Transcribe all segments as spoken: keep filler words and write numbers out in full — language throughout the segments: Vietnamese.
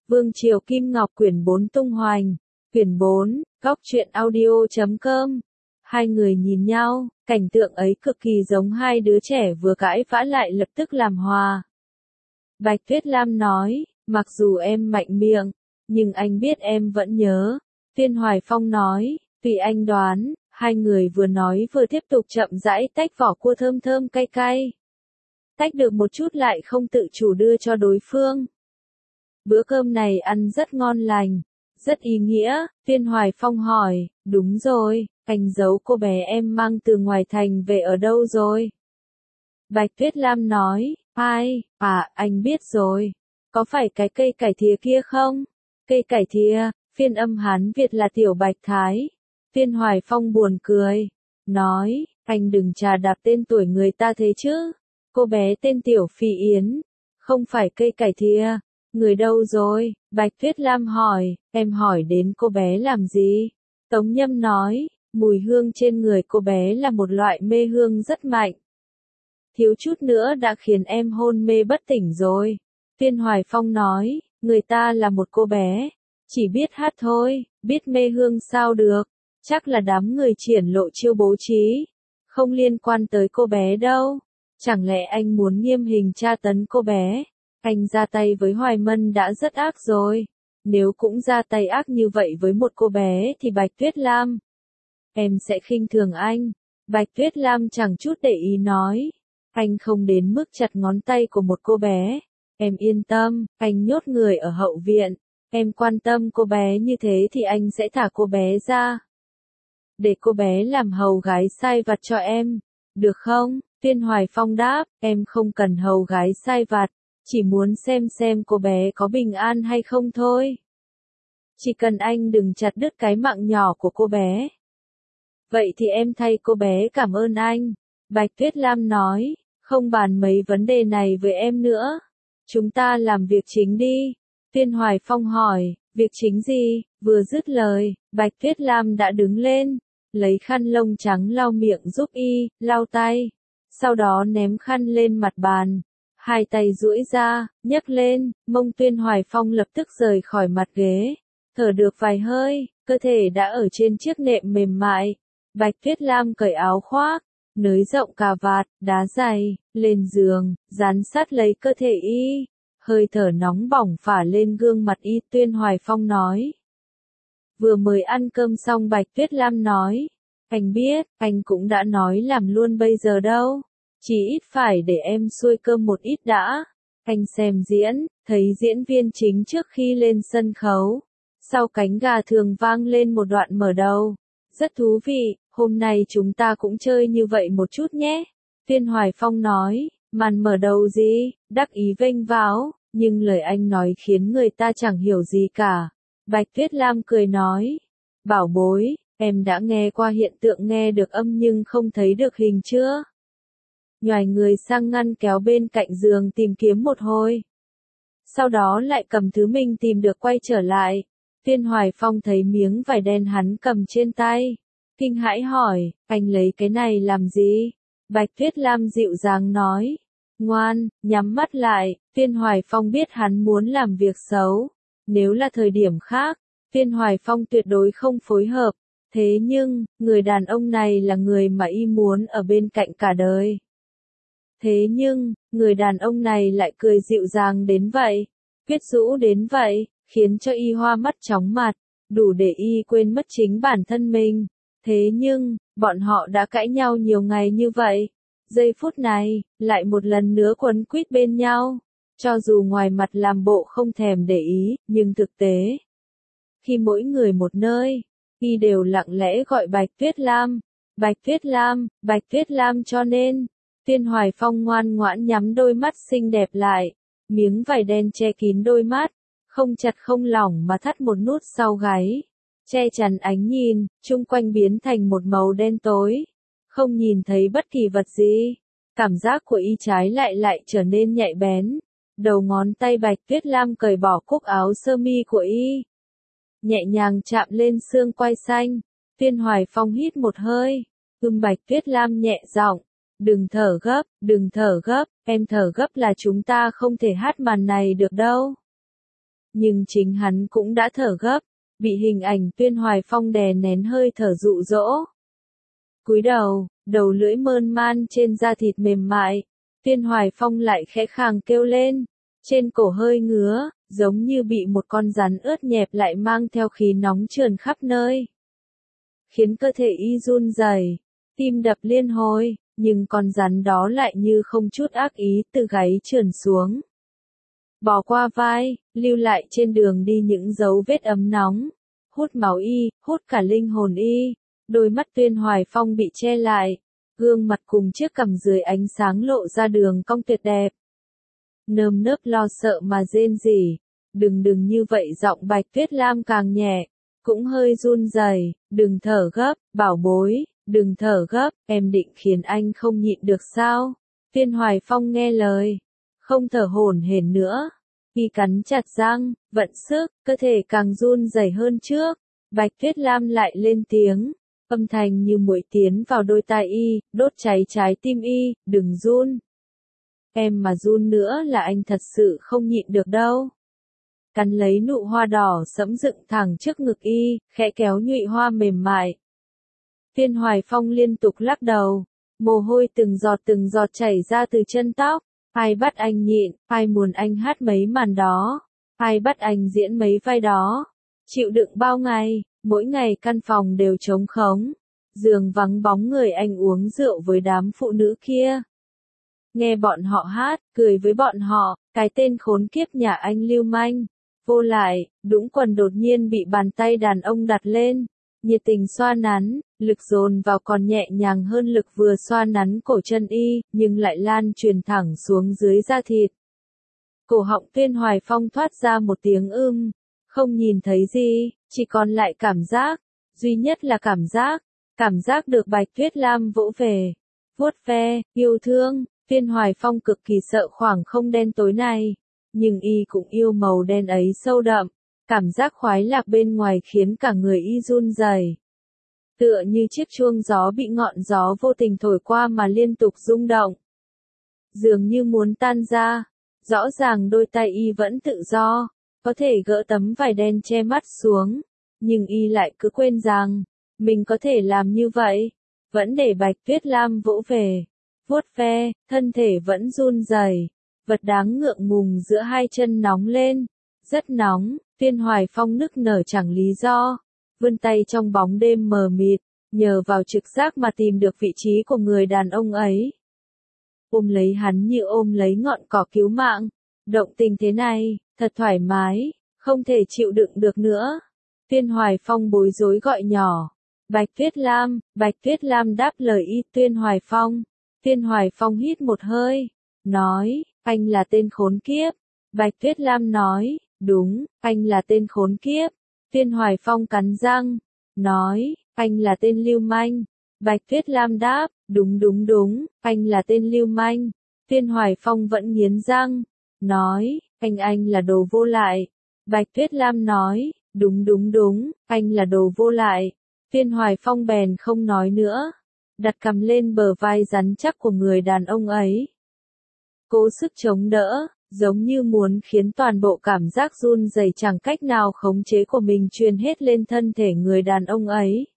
Vương Triều Kim Ngọc quyển bốn tung hoành. Quyển bốn, góc truyện audio chấm com. Hai người nhìn nhau, cảnh tượng ấy cực kỳ giống hai đứa trẻ vừa cãi vã lại lập tức làm hòa. Bạch Tuyết Lam nói, mặc dù em mạnh miệng, nhưng anh biết em vẫn nhớ. Tiên Hoài Phong nói, tùy anh đoán. Hai người vừa nói vừa tiếp tục chậm rãi tách vỏ cua thơm thơm cay cay. Tách được một chút lại không tự chủ đưa cho đối phương. Bữa cơm này ăn rất ngon lành, rất ý nghĩa. Tiên Hoài Phong hỏi, đúng rồi, anh giấu cô bé em mang từ ngoài thành về ở đâu rồi? Bạch Tuyết Lam nói, ai, à, anh biết rồi. Có phải cái cây cải thìa kia không? Cây cải thìa, phiên âm Hán Việt là Tiểu Bạch Thái. Tiên Hoài Phong buồn cười, nói, anh đừng chà đạp tên tuổi người ta thế chứ. Cô bé tên Tiểu Phi Yến, không phải cây cải thìa. Người đâu rồi? Bạch Tuyết Lam hỏi, em hỏi đến cô bé làm gì? Tống Nhâm nói, mùi hương trên người cô bé là một loại mê hương rất mạnh. Thiếu chút nữa đã khiến em hôn mê bất tỉnh rồi. Tiên Hoài Phong nói, người ta là một cô bé, chỉ biết hát thôi, biết mê hương sao được. Chắc là đám người triển lộ chiêu bố trí, không liên quan tới cô bé đâu. Chẳng lẽ anh muốn nghiêm hình tra tấn cô bé? Anh ra tay với Hoài Mân đã rất ác rồi. Nếu cũng ra tay ác như vậy với một cô bé thì Bạch Tuyết Lam, em sẽ khinh thường anh. Bạch Tuyết Lam chẳng chút để ý nói, anh không đến mức chặt ngón tay của một cô bé. Em yên tâm, anh nhốt người ở hậu viện. Em quan tâm cô bé như thế thì anh sẽ thả cô bé ra. Để cô bé làm hầu gái sai vặt cho em. Được không? Tiên Hoài Phong đáp, em không cần hầu gái sai vặt. Chỉ muốn xem xem cô bé có bình an hay không thôi. Chỉ cần anh đừng chặt đứt cái mạng nhỏ của cô bé. Vậy thì em thay cô bé cảm ơn anh. Bạch Tuyết Lam nói, không bàn mấy vấn đề này với em nữa. Chúng ta làm việc chính đi. Tiên Hoài Phong hỏi, việc chính gì? Vừa dứt lời, Bạch Tuyết Lam đã đứng lên, lấy khăn lông trắng lau miệng giúp y, lau tay. Sau đó ném khăn lên mặt bàn. Hai tay duỗi ra, nhấc lên, mông Tiên Hoài Phong lập tức rời khỏi mặt ghế. Thở được vài hơi, cơ thể đã ở trên chiếc nệm mềm mại. Bạch Tuyết Lam cởi áo khoác, nới rộng cà vạt, đá giày, lên giường, dán sát lấy cơ thể y. Hơi thở nóng bỏng phả lên gương mặt y. Tiên Hoài Phong nói. Vừa mới ăn cơm xong Bạch Tuyết Lam nói. Anh biết, anh cũng đã nói làm luôn bây giờ đâu. Chỉ ít phải để em xuôi cơm một ít đã. Anh xem diễn, thấy diễn viên chính trước khi lên sân khấu. Sau cánh gà thường vang lên một đoạn mở đầu. Rất thú vị, hôm nay chúng ta cũng chơi như vậy một chút nhé. Tiên Hoài Phong nói, màn mở đầu gì, đắc ý vênh váo, nhưng lời anh nói khiến người ta chẳng hiểu gì cả. Bạch Tuyết Lam cười nói, bảo bối, em đã nghe qua hiện tượng nghe được âm nhưng không thấy được hình chưa? Nhoài người sang ngăn kéo bên cạnh giường tìm kiếm một hồi. Sau đó lại cầm thứ mình tìm được quay trở lại. Tiên Hoài Phong thấy miếng vải đen hắn cầm trên tay. Kinh hãi hỏi, anh lấy cái này làm gì? Bạch Tuyết Lam dịu dàng nói. Ngoan, nhắm mắt lại. Tiên Hoài Phong biết hắn muốn làm việc xấu. Nếu là thời điểm khác, Tiên Hoài Phong tuyệt đối không phối hợp. Thế nhưng, người đàn ông này là người mà y muốn ở bên cạnh cả đời. Thế nhưng, người đàn ông này lại cười dịu dàng đến vậy, quyến rũ đến vậy, khiến cho y hoa mắt chóng mặt, đủ để y quên mất chính bản thân mình. Thế nhưng, bọn họ đã cãi nhau nhiều ngày như vậy. Giây phút này, lại một lần nữa quấn quýt bên nhau. Cho dù ngoài mặt làm bộ không thèm để ý, nhưng thực tế, khi mỗi người một nơi, y đều lặng lẽ gọi Bạch Tuyết Lam. Bạch Tuyết Lam, Bạch Tuyết Lam cho nên. Tiên Hoài Phong ngoan ngoãn nhắm đôi mắt xinh đẹp lại, miếng vải đen che kín đôi mắt, không chặt không lỏng mà thắt một nút sau gáy, che chắn ánh nhìn, chung quanh biến thành một màu đen tối, không nhìn thấy bất kỳ vật gì. Cảm giác của y trái lại lại trở nên nhạy bén. Đầu ngón tay Bạch Tuyết Lam cởi bỏ cúc áo sơ mi của y, nhẹ nhàng chạm lên xương quai xanh. Tiên Hoài Phong hít một hơi, ưm Bạch Tuyết Lam nhẹ giọng. Đừng thở gấp, đừng thở gấp, em thở gấp là chúng ta không thể hát màn này được đâu. nhưng chính hắn cũng đã thở gấp, bị hình ảnh Tuyên Hoài Phong đè nén hơi thở dụ dỗ. Cúi đầu, đầu lưỡi mơn man trên da thịt mềm mại, Tuyên Hoài Phong lại khẽ khàng kêu lên, trên cổ hơi ngứa, giống như bị một con rắn ướt nhẹp lại mang theo khí nóng trườn khắp nơi. Khiến cơ thể y run rẩy, tim đập liên hồi, nhưng con rắn đó lại như không chút ác ý từ gáy trườn xuống. Bò qua vai, lưu lại trên đường đi những dấu vết ấm nóng, hút máu y, hút cả linh hồn y. Đôi mắt Tuyên Hoài Phong bị che lại, gương mặt cùng chiếc cằm dưới ánh sáng lộ ra đường cong tuyệt đẹp. Nơm nớp lo sợ mà rên rỉ, đừng đừng như vậy giọng Bạch Tuyết Lam càng nhẹ, cũng hơi run rẩy, đừng thở gấp, bảo bối, đừng thở gấp, em định khiến anh không nhịn được sao? Tuyên Hoài Phong nghe lời, không thở hổn hển nữa, y cắn chặt răng, vận sức, cơ thể càng run rẩy hơn trước. Bạch Tuyết Lam lại lên tiếng, âm thanh như muỗi tiến vào đôi tai y, đốt cháy trái tim y, đừng run. Em mà run nữa là anh thật sự không nhịn được đâu. Cắn lấy nụ hoa đỏ sẫm dựng thẳng trước ngực y, khẽ kéo nhụy hoa mềm mại. Tuyên Hoài Phong liên tục lắc đầu, mồ hôi từng giọt từng giọt chảy ra từ chân tóc. Ai bắt anh nhịn, ai muốn anh hát mấy màn đó, ai bắt anh diễn mấy vai đó. Chịu đựng bao ngày, mỗi ngày căn phòng đều trống khống, giường vắng bóng người anh uống rượu với đám phụ nữ kia. Nghe bọn họ hát, cười với bọn họ, cái tên khốn kiếp nhà anh lưu manh. Vô lại, đũng quần đột nhiên bị bàn tay đàn ông đặt lên, nhiệt tình xoa nắn, lực dồn vào còn nhẹ nhàng hơn lực vừa xoa nắn cổ chân y, nhưng lại lan truyền thẳng xuống dưới da thịt. Cổ họng Tuyên Hoài Phong thoát ra một tiếng ưm, không nhìn thấy gì, chỉ còn lại cảm giác, duy nhất là cảm giác, cảm giác được Bạch Tuyết Lam vỗ về, vuốt ve, yêu thương. Tuyên Hoài Phong cực kỳ sợ khoảng không đen tối này, nhưng y cũng yêu màu đen ấy sâu đậm, cảm giác khoái lạc bên ngoài khiến cả người y run rẩy. Tựa như chiếc chuông gió bị ngọn gió vô tình thổi qua mà liên tục rung động. Dường như muốn tan ra, rõ ràng đôi tay y vẫn tự do, có thể gỡ tấm vải đen che mắt xuống, nhưng y lại cứ quên rằng, mình có thể làm như vậy, vẫn để Bạch Tuyết Lam vỗ về, vuốt ve, thân thể vẫn run rẩy, vật đáng ngượng ngùng giữa hai chân nóng lên, rất nóng. Tuyên Hoài Phong nức nở chẳng lý do, vươn tay trong bóng đêm mờ mịt, nhờ vào trực giác mà tìm được vị trí của người đàn ông ấy. Ôm lấy hắn như ôm lấy ngọn cỏ cứu mạng, động tình thế này, thật thoải mái, không thể chịu đựng được nữa. Tuyên Hoài Phong bối rối gọi nhỏ, Bạch Tuyết Lam. Bạch Tuyết Lam đáp lời y Tuyên Hoài Phong. Tuyên Hoài Phong hít một hơi, nói, anh là tên khốn kiếp. Bạch Tuyết Lam nói, đúng, anh là tên khốn kiếp. Tuyên Hoài Phong cắn răng, nói, anh là tên lưu manh. Bạch Tuyết Lam đáp, đúng đúng đúng, anh là tên lưu manh. Tuyên Hoài Phong vẫn nghiến răng, nói, anh anh là đồ vô lại. Bạch Tuyết Lam nói, đúng đúng đúng, anh là đồ vô lại. Tuyên Hoài Phong bèn không nói nữa, đặt cằm lên bờ vai rắn chắc của người đàn ông ấy. Cố sức chống đỡ, giống như muốn khiến toàn bộ cảm giác run rẩy chẳng cách nào khống chế của mình truyền hết lên thân thể người đàn ông ấy.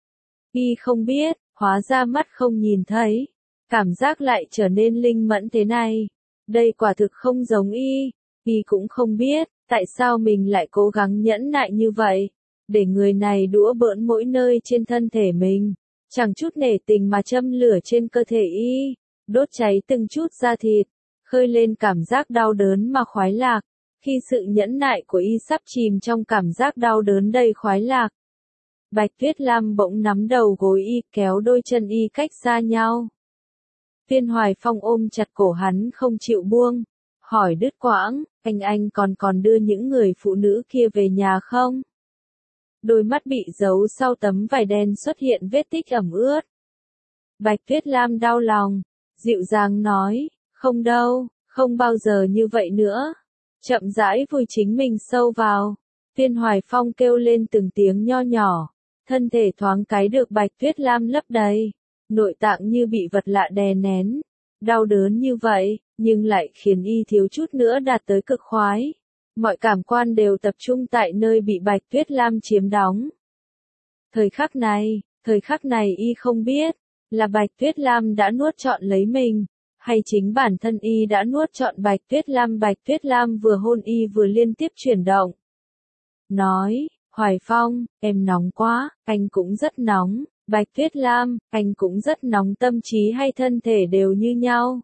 Y không biết, hóa ra mắt không nhìn thấy, cảm giác lại trở nên linh mẫn thế này. Đây quả thực không giống y, y cũng không biết, tại sao mình lại cố gắng nhẫn nại như vậy, để người này đũa bỡn mỗi nơi trên thân thể mình, chẳng chút nể tình mà châm lửa trên cơ thể y, đốt cháy từng chút da thịt, khơi lên cảm giác đau đớn mà khoái lạc. Khi sự nhẫn nại của y sắp chìm trong cảm giác đau đớn đầy khoái lạc, Bạch Tuyết Lam bỗng nắm đầu gối y, kéo đôi chân y cách xa nhau. Tuyên Hoài Phong ôm chặt cổ hắn không chịu buông, hỏi đứt quãng, anh anh còn còn đưa những người phụ nữ kia về nhà không? Đôi mắt bị giấu sau tấm vải đen xuất hiện vết tích ẩm ướt. Bạch Tuyết Lam đau lòng, dịu dàng nói, không đâu, không bao giờ như vậy nữa. Chậm rãi vùi chính mình sâu vào. Tuyên Hoài Phong kêu lên từng tiếng nho nhỏ, thân thể thoáng cái được Bạch Tuyết Lam lấp đầy, nội tạng như bị vật lạ đè nén, đau đớn như vậy, nhưng lại khiến y thiếu chút nữa đạt tới cực khoái. mọi cảm quan đều tập trung tại nơi bị Bạch Tuyết Lam chiếm đóng. Thời khắc này, thời khắc này y không biết, là Bạch Tuyết Lam đã nuốt trọn lấy mình, hay chính bản thân y đã nuốt trọn Bạch Tuyết Lam. Bạch Tuyết Lam vừa hôn y vừa liên tiếp chuyển động. Nói, Hoài Phong, em nóng quá, anh cũng rất nóng, Bạch Tuyết Lam, anh cũng rất nóng. Tâm trí hay thân thể đều như nhau.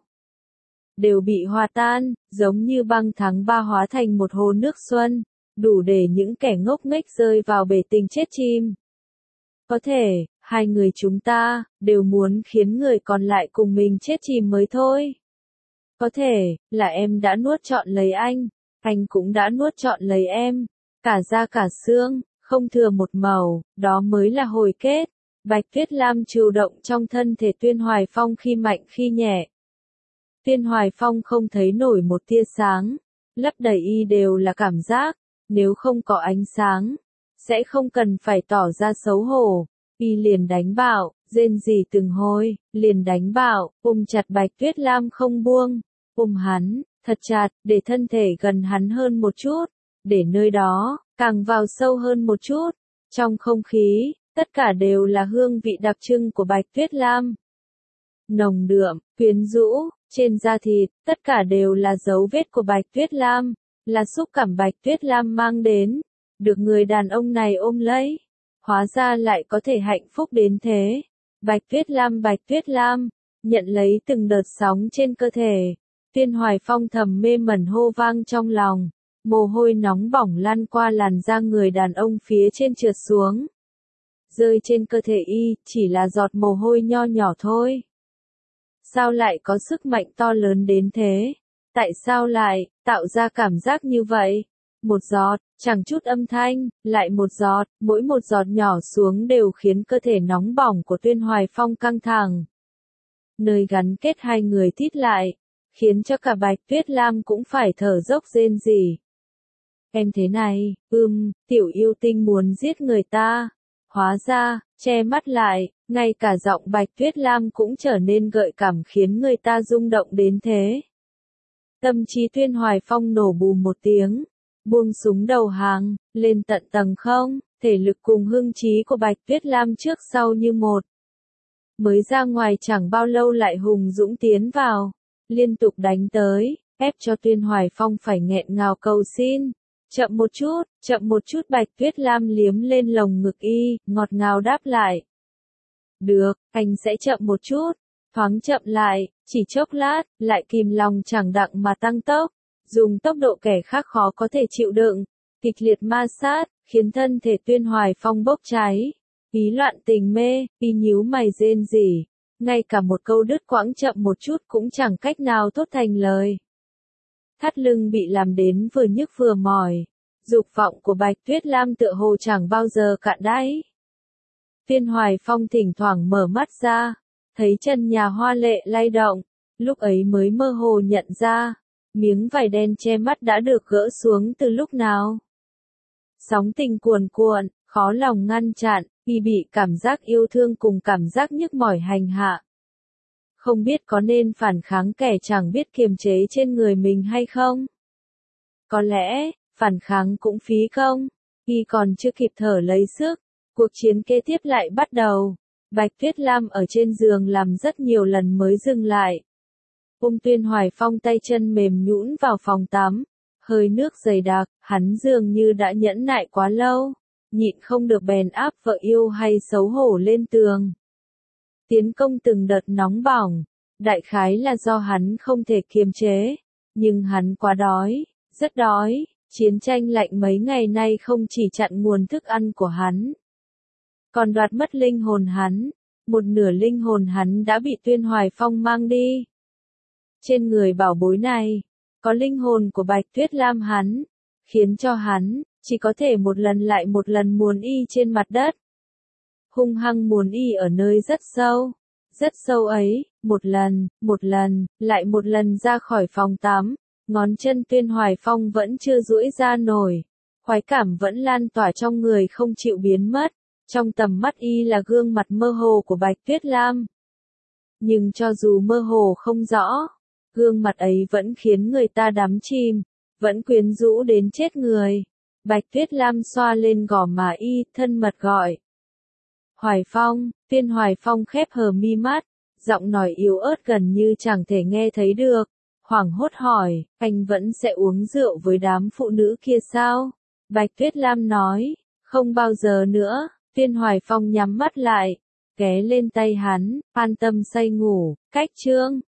Đều bị hòa tan, giống như băng tháng ba hóa thành một hồ nước xuân, đủ để những kẻ ngốc nghếch rơi vào bể tình chết chim. Có thể, hai người chúng ta, đều muốn khiến người còn lại cùng mình chết chìm mới thôi. Có thể, là em đã nuốt trọn lấy anh, anh cũng đã nuốt trọn lấy em, cả da cả xương, không thừa một màu, đó mới là hồi kết. Bạch Tuyết Lam trừu động trong thân thể Tuyên Hoài Phong khi mạnh khi nhẹ. Tuyên Hoài Phong không thấy nổi một tia sáng, lấp đầy y đều là cảm giác, nếu không có ánh sáng, sẽ không cần phải tỏ ra xấu hổ. Y liền đánh bảo, rên rỉ từng hồi, liền đánh bảo, ôm chặt Bạch Tuyết Lam không buông, ôm hắn, thật chặt, để thân thể gần hắn hơn một chút, để nơi đó, càng vào sâu hơn một chút. Trong không khí, tất cả đều là hương vị đặc trưng của Bạch Tuyết Lam. Nồng đượm, quyến rũ, trên da thịt, tất cả đều là dấu vết của Bạch Tuyết Lam, là xúc cảm Bạch Tuyết Lam mang đến, được người đàn ông này ôm lấy. Hóa ra lại có thể hạnh phúc đến thế. Bạch Tuyết Lam, Bạch Tuyết Lam, nhận lấy từng đợt sóng trên cơ thể. Tuyên Hoài Phong thầm mê mẩn hô vang trong lòng, mồ hôi nóng bỏng lan qua làn da người đàn ông phía trên trượt xuống. Rơi trên cơ thể y, chỉ là giọt mồ hôi nho nhỏ thôi. Sao lại có sức mạnh to lớn đến thế? Tại sao lại, tạo ra cảm giác như vậy? Một giọt, chẳng chút âm thanh, lại một giọt, mỗi một giọt nhỏ xuống đều khiến cơ thể nóng bỏng của Tuyên Hoài Phong căng thẳng. Nơi gắn kết hai người thít lại, khiến cho cả Bạch Tuyết Lam cũng phải thở dốc rên rỉ. Em thế này, ưm, tiểu yêu tinh muốn giết người ta. Hóa ra, che mắt lại, ngay cả giọng Bạch Tuyết Lam cũng trở nên gợi cảm khiến người ta rung động đến thế. Tâm trí Tuyên Hoài Phong nổ bùm một tiếng. Buông súng đầu hàng, lên tận tầng không, thể lực cùng hưng trí của Bạch Tuyết Lam trước sau như một. Mới ra ngoài chẳng bao lâu lại hùng dũng tiến vào, liên tục đánh tới, ép cho Tuyên Hoài Phong phải nghẹn ngào cầu xin. Chậm một chút, chậm một chút. Bạch Tuyết Lam liếm lên lồng ngực y, ngọt ngào đáp lại. Được, anh sẽ chậm một chút, thoáng chậm lại, chỉ chốc lát, lại kìm lòng chẳng đặng mà tăng tốc. Dùng tốc độ kẻ khác khó có thể chịu đựng, kịch liệt ma sát, khiến thân thể Tuyên Hoài Phong bốc cháy. Ý loạn tình mê, y nhíu mày rên rỉ, ngay cả một câu đứt quãng chậm một chút cũng chẳng cách nào thốt thành lời. Thắt lưng bị làm đến vừa nhức vừa mỏi, dục vọng của Bạch Tuyết Lam tựa hồ chẳng bao giờ cạn đáy. Tuyên Hoài Phong thỉnh thoảng mở mắt ra, thấy chân nhà hoa lệ lay động, lúc ấy mới mơ hồ nhận ra. Miếng vải đen che mắt đã được gỡ xuống từ lúc nào. Sóng tình cuồn cuộn, khó lòng ngăn chặn, y bị cảm giác yêu thương cùng cảm giác nhức mỏi hành hạ. Không biết có nên phản kháng kẻ chẳng biết kiềm chế trên người mình hay không? Có lẽ, phản kháng cũng phí công, y còn chưa kịp thở lấy sức, cuộc chiến kế tiếp lại bắt đầu. Bạch Tuyết Lam ở trên giường làm rất nhiều lần mới dừng lại. Ôm Tuyên Hoài Phong tay chân mềm nhũn vào phòng tắm, hơi nước dày đặc, hắn dường như đã nhẫn nại quá lâu, nhịn không được bèn áp vợ yêu hay xấu hổ lên tường. Tiến công từng đợt nóng bỏng, đại khái là do hắn không thể kiềm chế, nhưng hắn quá đói, rất đói, chiến tranh lạnh mấy ngày nay không chỉ chặn nguồn thức ăn của hắn, còn đoạt mất linh hồn hắn, một nửa linh hồn hắn đã bị Tuyên Hoài Phong mang đi. Trên người bảo bối này, có linh hồn của Bạch Tuyết Lam hắn, khiến cho hắn, chỉ có thể một lần lại một lần muốn y trên mặt đất. Hung hăng muốn y ở nơi rất sâu, rất sâu ấy, một lần, một lần, lại một lần ra khỏi phòng tắm, ngón chân Tuyên Hoài Phong vẫn chưa duỗi ra nổi, khoái cảm vẫn lan tỏa trong người không chịu biến mất, trong tầm mắt y là gương mặt mơ hồ của Bạch Tuyết Lam. Nhưng cho dù mơ hồ không rõ, gương mặt ấy vẫn khiến người ta đắm chìm, vẫn quyến rũ đến chết người. Bạch Tuyết Lam xoa lên gò má y, thân mật gọi. Hoài Phong, Tiên Hoài Phong khép hờ mi mắt, giọng nói yếu ớt gần như chẳng thể nghe thấy được. Hoảng hốt hỏi, anh vẫn sẽ uống rượu với đám phụ nữ kia sao? Bạch Tuyết Lam nói, không bao giờ nữa. Tiên Hoài Phong nhắm mắt lại, ghé lên tay hắn, an tâm say ngủ. Cách chương